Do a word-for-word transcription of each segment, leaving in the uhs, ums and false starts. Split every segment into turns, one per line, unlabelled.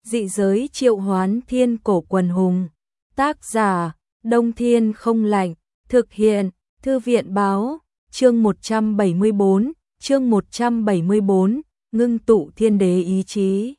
Dị giới triệu hoán thiên cổ quần hùng. Tác giả, Đông Thiên không lạnh. Thực hiện, Thư viện báo. Chương một trăm bảy mươi bốn, chương một trăm bảy mươi bốn, ngưng tụ thiên đế ý chí.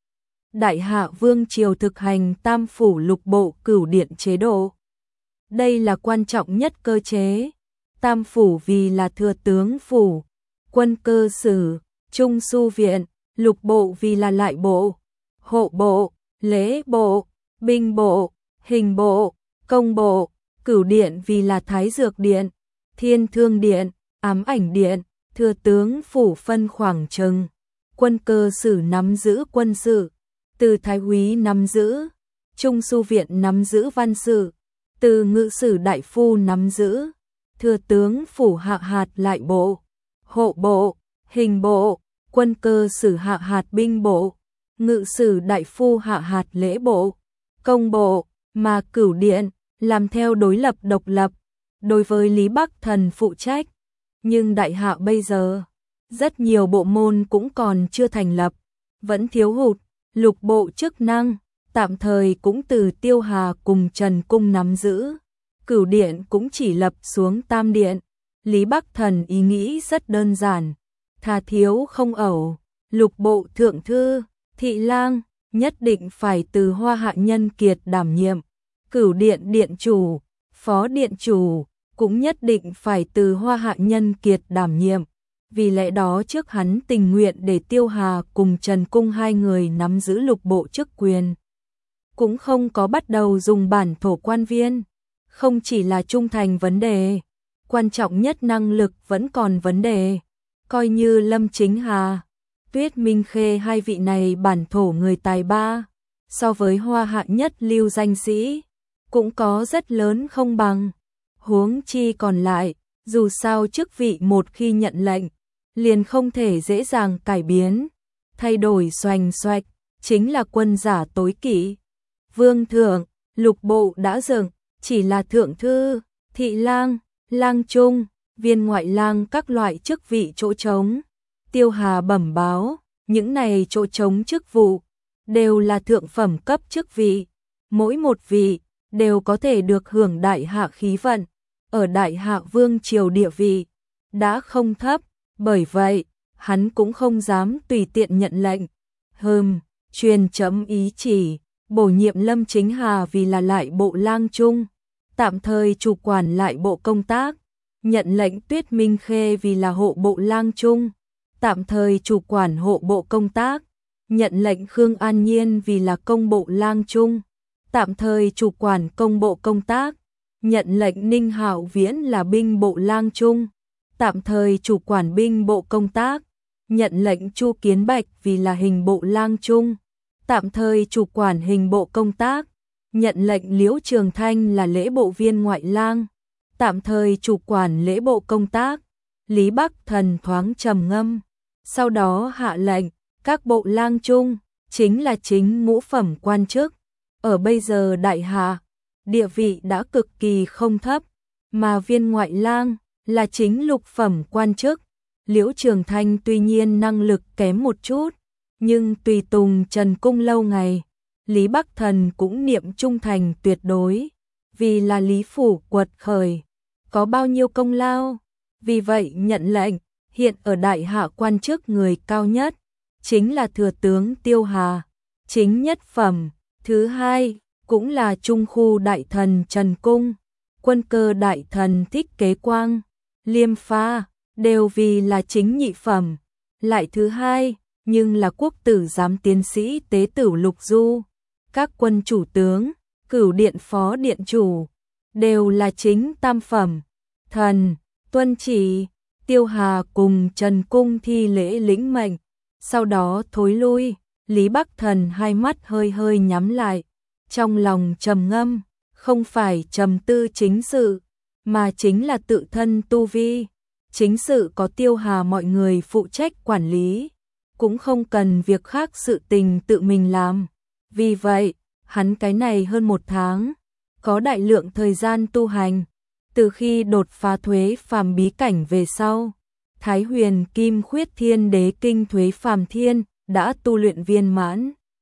Đại Hạ Vương triều thực hành tam phủ lục bộ cửu điện chế độ. Đây là quan trọng nhất cơ chế. Tam phủ vì là thừa tướng phủ, quân cơ sử, trung su viện, lục bộ vì là lại bộ, hộ bộ, lễ bộ, binh bộ, hình bộ, công bộ, cửu điện vì là thái dược điện, thiên thương điện, ám ảnh điện, thừa tướng phủ phân khoảng trừng, quân cơ sử nắm giữ quân sự, từ thái úy nắm giữ, trung su viện nắm giữ văn sự, từ ngự sử đại phu nắm giữ, thừa tướng phủ hạ hạt lại bộ, hộ bộ, hình bộ, quân cơ sử hạ hạt binh bộ, ngự sử đại phu hạ hạt lễ bộ, công bộ, mà cửu điện làm theo đối lập độc lập, đối với Lý Bắc Thần phụ trách. Nhưng Đại Hạ bây giờ, rất nhiều bộ môn cũng còn chưa thành lập, vẫn thiếu hụt, lục bộ chức năng, tạm thời cũng từ Tiêu Hà cùng Trần Cung nắm giữ. Cửu điện cũng chỉ lập xuống tam điện. Lý Bắc Thần ý nghĩ rất đơn giản, thà thiếu không ẩu, lục bộ thượng thư, thị lang, nhất định phải từ Hoa Hạ Nhân Kiệt đảm nhiệm. Cửu điện điện chủ, phó điện chủ, cũng nhất định phải từ Hoa Hạ Nhân Kiệt đảm nhiệm. Vì lẽ đó trước hắn tình nguyện để Tiêu Hà cùng Trần Cung hai người nắm giữ lục bộ chức quyền. Cũng không có bắt đầu dùng bản thổ quan viên. Không chỉ là trung thành vấn đề, quan trọng nhất năng lực vẫn còn vấn đề. Coi như Lâm Chính Hà, Tuyết Minh Khê hai vị này bản thổ người tài ba, so với Hoa Hạ nhất lưu danh sĩ, cũng có rất lớn không bằng. Huống chi còn lại, dù sao chức vị một khi nhận lệnh, liền không thể dễ dàng cải biến, thay đổi xoành xoạch, chính là quân giả tối kỵ. Vương thượng, lục bộ đã dựng, chỉ là thượng thư, thị lang, lang trung, viên ngoại lang các loại chức vị chỗ trống. Tiêu Hà bẩm báo, những này chỗ trống chức vụ, đều là thượng phẩm cấp chức vị, mỗi một vị, đều có thể được hưởng Đại Hạ khí vận, ở Đại Hạ Vương triều địa vị, đã không thấp, bởi vậy, hắn cũng không dám tùy tiện nhận lệnh. Hừm, truyền chấm ý chỉ, bổ nhiệm Lâm Chính Hà vì là lại bộ lang trung, tạm thời chủ quản lại bộ công tác, nhận lệnh Tuyết Minh Khê vì là hộ bộ lang trung, tạm thời chủ quản hộ bộ công tác, nhận lệnh Khương An Nhiên vì là công bộ lang trung, tạm thời chủ quản công bộ công tác, nhận lệnh Ninh Hạo Viễn là binh bộ lang trung, tạm thời chủ quản binh bộ công tác, nhận lệnh Chu Kiến Bạch vì là hình bộ lang trung, tạm thời chủ quản hình bộ công tác, nhận lệnh Liễu Trường Thanh là lễ bộ viên ngoại lang, tạm thời chủ quản lễ bộ công tác. Lý Bắc Thần thoáng trầm ngâm, sau đó hạ lệnh, các bộ lang trung, chính là chính ngũ phẩm quan chức, ở bây giờ Đại Hạ, địa vị đã cực kỳ không thấp, mà viên ngoại lang là chính lục phẩm quan chức. Liễu Trường Thanh tuy nhiên năng lực kém một chút, nhưng tùy tùng Trần Cung lâu ngày, Lý Bắc Thần cũng niệm trung thành tuyệt đối, vì là Lý phủ quật khởi, có bao nhiêu công lao, vì vậy nhận lệnh, hiện ở Đại Hạ quan chức người cao nhất, chính là thừa tướng Tiêu Hà, chính nhất phẩm, thứ hai, cũng là trung khu đại thần Trần Cung, quân cơ đại thần Thích Kế Quang, Liêm Pha, đều vì là chính nhị phẩm, lại thứ hai, nhưng là quốc tử giám tiến sĩ Tế Tửu Lục Du, các quân chủ tướng, cửu điện phó điện chủ, đều là chính tam phẩm. Thần, tuân chỉ, Tiêu Hà cùng Trần Cung thi lễ lĩnh mệnh, sau đó thối lui. Lý Bắc Thần hai mắt hơi hơi nhắm lại, trong lòng trầm ngâm, không phải trầm tư chính sự, mà chính là tự thân tu vi. Chính sự có Tiêu Hà mọi người phụ trách quản lý, cũng không cần việc khác sự tình tự mình làm. Vì vậy, hắn cái này hơn một tháng, có đại lượng thời gian tu hành. Từ khi đột phá thuế phàm bí cảnh về sau, Thái Huyền Kim Khuyết Thiên Đế Kinh Thuế Phàm Thiên đã tu luyện viên mãn.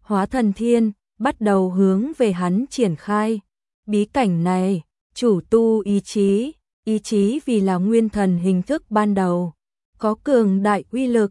hóa thần thiên, bắt đầu hướng về hắn triển khai. Bí cảnh này, chủ tu ý chí, ý chí vì là nguyên thần hình thức ban đầu, có cường đại uy lực,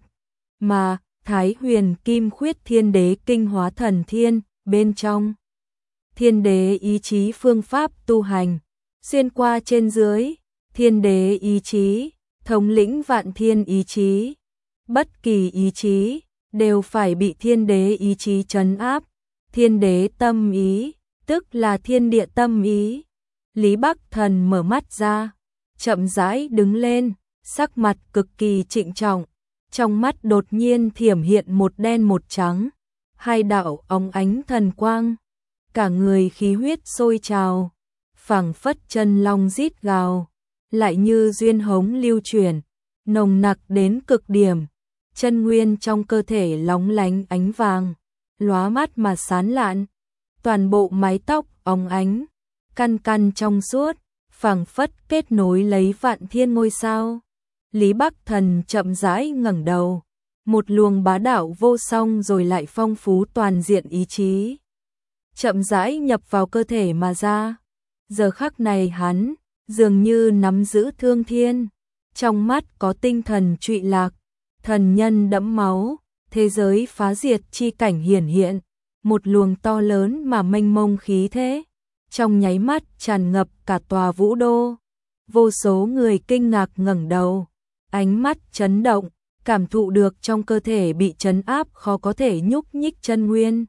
mà Thái Huyền Kim Khuyết Thiên Đế Kinh Hóa Thần Thiên, bên trong Thiên Đế ý chí phương pháp tu hành, xuyên qua trên dưới, Thiên Đế ý chí, thống lĩnh vạn thiên ý chí, bất kỳ ý chí đều phải bị Thiên Đế ý chí trấn áp. Thiên Đế tâm ý, tức là thiên địa tâm ý. Lý Bắc Thần mở mắt ra, chậm rãi đứng lên, sắc mặt cực kỳ trịnh trọng, trong mắt đột nhiên thiểm hiện một đen một trắng, hai đạo óng ánh thần quang, cả người khí huyết sôi trào, phảng phất chân long rít gào, lại như duyên hống lưu chuyển, nồng nặc đến cực điểm, chân nguyên trong cơ thể lóng lánh ánh vàng, lóa mắt mà sáng lạn, toàn bộ mái tóc óng ánh, căn căn trong suốt, phảng phất kết nối lấy vạn thiên ngôi sao. Lý Bắc Thần chậm rãi ngẩng đầu, một luồng bá đạo vô song rồi lại phong phú toàn diện ý chí, chậm rãi nhập vào cơ thể mà ra. Giờ khắc này hắn dường như nắm giữ thương thiên, trong mắt có tinh thần trụy lạc, thần nhân đẫm máu, thế giới phá diệt chi cảnh hiển hiện, một luồng to lớn mà mênh mông khí thế, trong nháy mắt tràn ngập cả tòa vũ đô. Vô số người kinh ngạc ngẩng đầu, ánh mắt chấn động, cảm thụ được trong cơ thể bị trấn áp khó có thể nhúc nhích chân nguyên.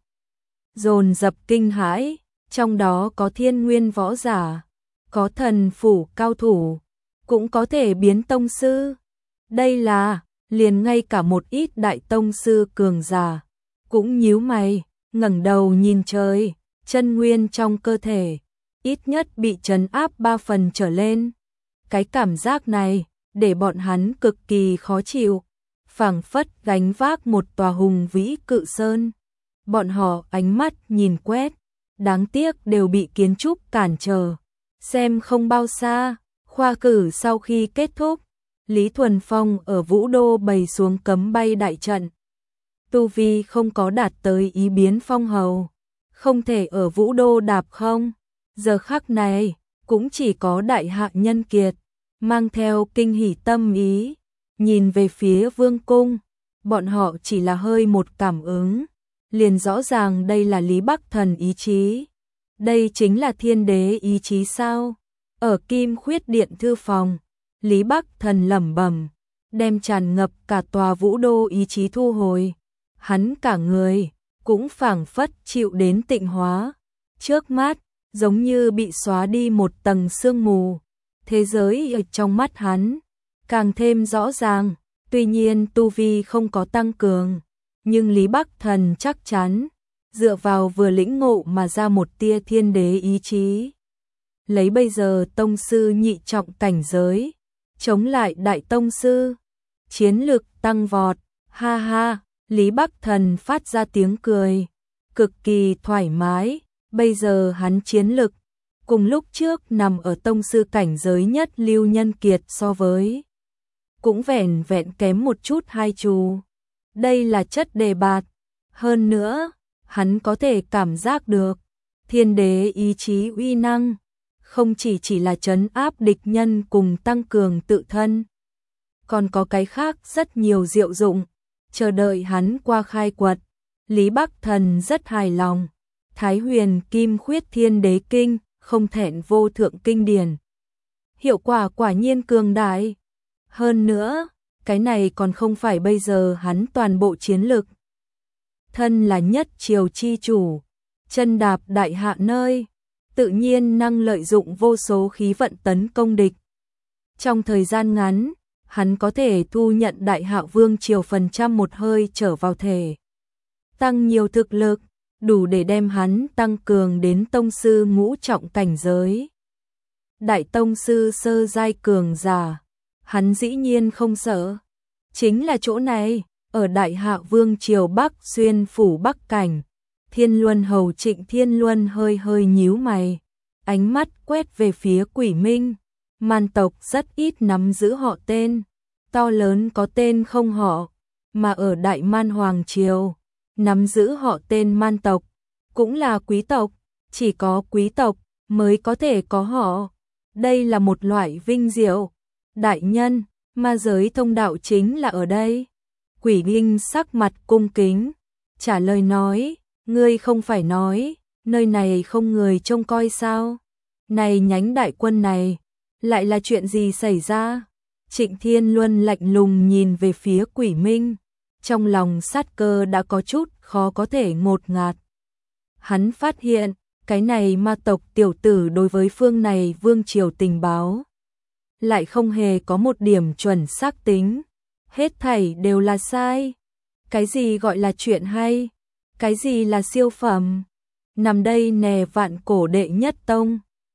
Dồn dập kinh hãi, trong đó có thiên nguyên võ giả, có thần phủ cao thủ, cũng có thể biến tông sư. Đây là, liền ngay cả một ít đại tông sư cường giả, cũng nhíu mày, ngẩng đầu nhìn trời, chân nguyên trong cơ thể, ít nhất bị trấn áp ba phần trở lên. Cái cảm giác này, để bọn hắn cực kỳ khó chịu, phảng phất gánh vác một tòa hùng vĩ cự sơn. Bọn họ ánh mắt nhìn quét, đáng tiếc đều bị kiến trúc cản trở. Xem không bao xa, khoa cử sau khi kết thúc, Lý Thuần Phong ở Vũ Đô bày xuống cấm bay đại trận. Tu vi không có đạt tới ý biến phong hầu, không thể ở Vũ Đô đạp không. Giờ khắc này, cũng chỉ có đại hạ nhân kiệt, mang theo kinh hỉ tâm ý, nhìn về phía vương cung, bọn họ chỉ là hơi một cảm ứng, liền rõ ràng đây là Lý Bắc Thần ý chí. Đây chính là Thiên Đế ý chí sao? Ở Kim Khuyết Điện thư phòng, Lý Bắc Thần lẩm bẩm, đem tràn ngập cả tòa Vũ Đô ý chí thu hồi. Hắn cả người cũng phảng phất chịu đến tịnh hóa, trước mắt giống như bị xóa đi một tầng sương mù. Thế giới ở trong mắt hắn càng thêm rõ ràng, tuy nhiên tu vi không có tăng cường, nhưng Lý Bắc Thần chắc chắn dựa vào vừa lĩnh ngộ mà ra một tia thiên đế ý chí. Lấy bây giờ tông sư nhị trọng cảnh giới, chống lại đại tông sư, chiến lực tăng vọt, ha ha, Lý Bắc Thần phát ra tiếng cười, cực kỳ thoải mái, bây giờ hắn chiến lực, cùng lúc trước nằm ở tông sư cảnh giới nhất Lưu Nhân Kiệt so với, cũng vẻn vẹn kém một chút hai chú. Đây là chất đề bạt, hơn nữa, hắn có thể cảm giác được, thiên đế ý chí uy năng, không chỉ chỉ là trấn áp địch nhân cùng tăng cường tự thân, còn có cái khác rất nhiều diệu dụng, chờ đợi hắn qua khai quật. Lý Bắc Thần rất hài lòng, Thái Huyền Kim Khuyết Thiên Đế Kinh, không thẹn vô thượng kinh điển. Hiệu quả quả nhiên cường đại. Hơn nữa, cái này còn không phải bây giờ hắn toàn bộ chiến lực. Thân là nhất triều chi chủ, chân đạp đại hạ nơi, tự nhiên năng lợi dụng vô số khí vận tấn công địch. Trong thời gian ngắn, hắn có thể thu nhận đại hạ vương triều phần trăm một hơi trở vào thể. Tăng nhiều thực lực, đủ để đem hắn tăng cường đến tông sư ngũ trọng cảnh giới. Đại tông sư sơ giai cường giả, hắn dĩ nhiên không sợ. Chính là chỗ này, ở đại hạ vương triều Bắc Xuyên phủ Bắc Cảnh, Thiên Luân hầu Trịnh Thiên Luân hơi hơi nhíu mày, ánh mắt quét về phía Quỷ Minh. Man tộc rất ít nắm giữ họ tên, to lớn có tên không họ, mà ở Đại Man Hoàng Triều, nắm giữ họ tên Man tộc, cũng là quý tộc, chỉ có quý tộc mới có thể có họ. Đây là một loại vinh diệu. Đại nhân, ma giới thông đạo chính là ở đây. Quỷ Đinh sắc mặt cung kính, trả lời nói, ngươi không phải nói, nơi này không người trông coi sao? Này nhánh đại quân này, lại là chuyện gì xảy ra? Trịnh Thiên Luân lạnh lùng nhìn về phía Quỷ Minh, trong lòng sát cơ đã có chút khó có thể ngột ngạt. Hắn phát hiện, cái này ma tộc tiểu tử đối với phương này vương triều tình báo, lại không hề có một điểm chuẩn xác tính. Hết thảy đều là sai. Cái gì gọi là chuyện hay? Cái gì là siêu phẩm? Nằm đây nè vạn cổ đệ nhất tông.